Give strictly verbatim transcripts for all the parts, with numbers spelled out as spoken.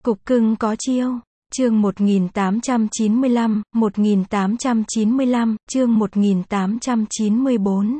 Cục cưng có chiêu. Chương một nghìn tám trăm chín mươi lăm, một nghìn tám trăm chín mươi lăm, chương một nghìn tám trăm chín mươi bốn.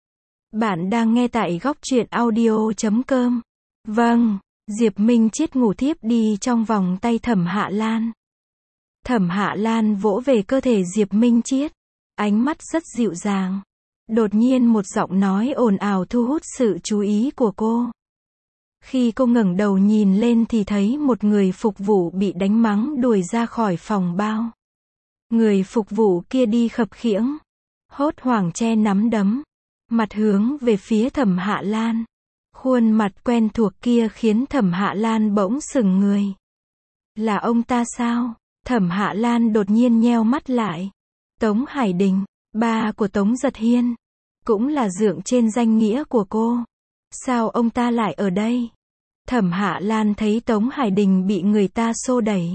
Bạn đang nghe tại góc truyện audio chấm com. Vâng, Diệp Minh Chiết ngủ thiếp đi trong vòng tay Thẩm Hạ Lan. Thẩm Hạ Lan vỗ về cơ thể Diệp Minh Chiết, ánh mắt rất dịu dàng. Đột nhiên một giọng nói ồn ào thu hút sự chú ý của cô. Khi cô ngẩng đầu nhìn lên thì thấy một người phục vụ bị đánh mắng đuổi ra khỏi phòng bao. Người phục vụ kia đi khập khiễng, hốt hoảng che nắm đấm, mặt hướng về phía Thẩm Hạ Lan. Khuôn mặt quen thuộc kia khiến Thẩm Hạ Lan bỗng sững người. Là ông ta sao? Thẩm Hạ Lan đột nhiên nheo mắt lại. Tống Hải Đình, ba của Tống Giật Hiên, cũng là dượng trên danh nghĩa của cô. Sao ông ta lại ở đây? Thẩm Hạ Lan thấy Tống Hải Đình bị người ta xô đẩy.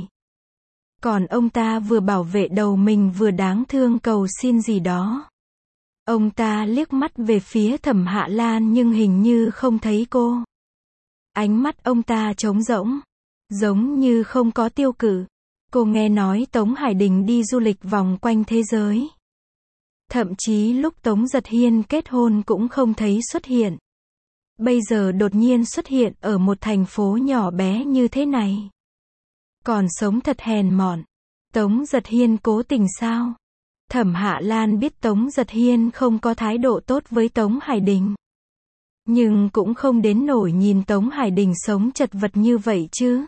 Còn ông ta vừa bảo vệ đầu mình vừa đáng thương cầu xin gì đó. Ông ta liếc mắt về phía Thẩm Hạ Lan nhưng hình như không thấy cô. Ánh mắt ông ta trống rỗng, giống như không có tiêu cự. Cô nghe nói Tống Hải Đình đi du lịch vòng quanh thế giới. Thậm chí lúc Tống Giật Hiên kết hôn cũng không thấy xuất hiện. Bây giờ đột nhiên xuất hiện ở một thành phố nhỏ bé như thế này. Còn sống thật hèn mọn. Tống Giật Hiên cố tình sao? Thẩm Hạ Lan biết Tống Giật Hiên không có thái độ tốt với Tống Hải Đình. Nhưng cũng không đến nổi nhìn Tống Hải Đình sống chật vật như vậy chứ.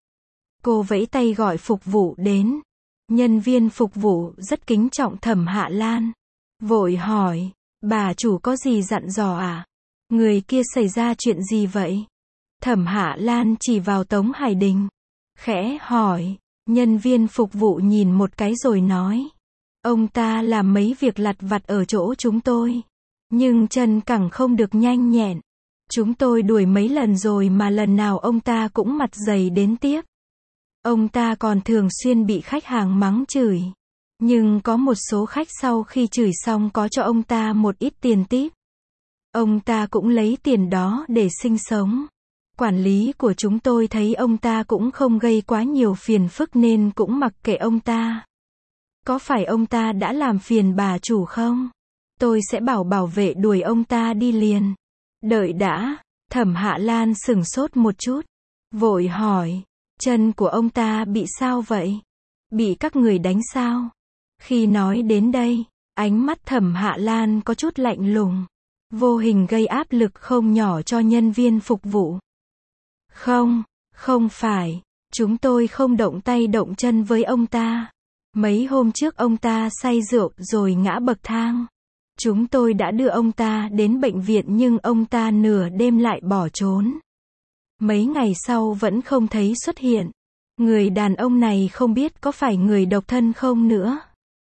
Cô vẫy tay gọi phục vụ đến. Nhân viên phục vụ rất kính trọng Thẩm Hạ Lan. Vội hỏi, bà chủ có gì dặn dò à? Người kia xảy ra chuyện gì vậy? Thẩm Hạ Lan chỉ vào Tống Hải Đình, khẽ hỏi. Nhân viên phục vụ nhìn một cái rồi nói. Ông ta làm mấy việc lặt vặt ở chỗ chúng tôi. Nhưng chân cẳng không được nhanh nhẹn. Chúng tôi đuổi mấy lần rồi mà lần nào ông ta cũng mặt dày đến tiếp. Ông ta còn thường xuyên bị khách hàng mắng chửi. Nhưng có một số khách sau khi chửi xong có cho ông ta một ít tiền tip. Ông ta cũng lấy tiền đó để sinh sống. Quản lý của chúng tôi thấy ông ta cũng không gây quá nhiều phiền phức nên cũng mặc kệ ông ta. Có phải ông ta đã làm phiền bà chủ không? Tôi sẽ bảo bảo vệ đuổi ông ta đi liền. Đợi đã, Thẩm Hạ Lan sửng sốt một chút. Vội hỏi, chân của ông ta bị sao vậy? Bị các người đánh sao? Khi nói đến đây, ánh mắt Thẩm Hạ Lan có chút lạnh lùng. Vô hình gây áp lực không nhỏ cho nhân viên phục vụ. Không, không phải, chúng tôi không động tay động chân với ông ta. Mấy hôm trước ông ta say rượu rồi ngã bậc thang. Chúng tôi đã đưa ông ta đến bệnh viện nhưng ông ta nửa đêm lại bỏ trốn. Mấy ngày sau vẫn không thấy xuất hiện. Người đàn ông này không biết có phải người độc thân không nữa.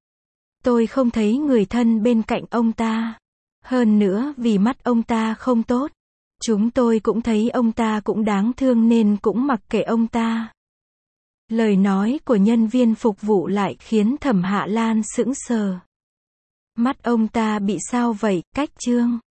Tôi không thấy người thân bên cạnh ông ta. Hơn nữa vì mắt ông ta không tốt. Chúng tôi cũng thấy ông ta cũng đáng thương nên cũng mặc kệ ông ta. Lời nói của nhân viên phục vụ lại khiến Thẩm Hạ Lan sững sờ. Mắt ông ta bị sao vậy? Cách trương.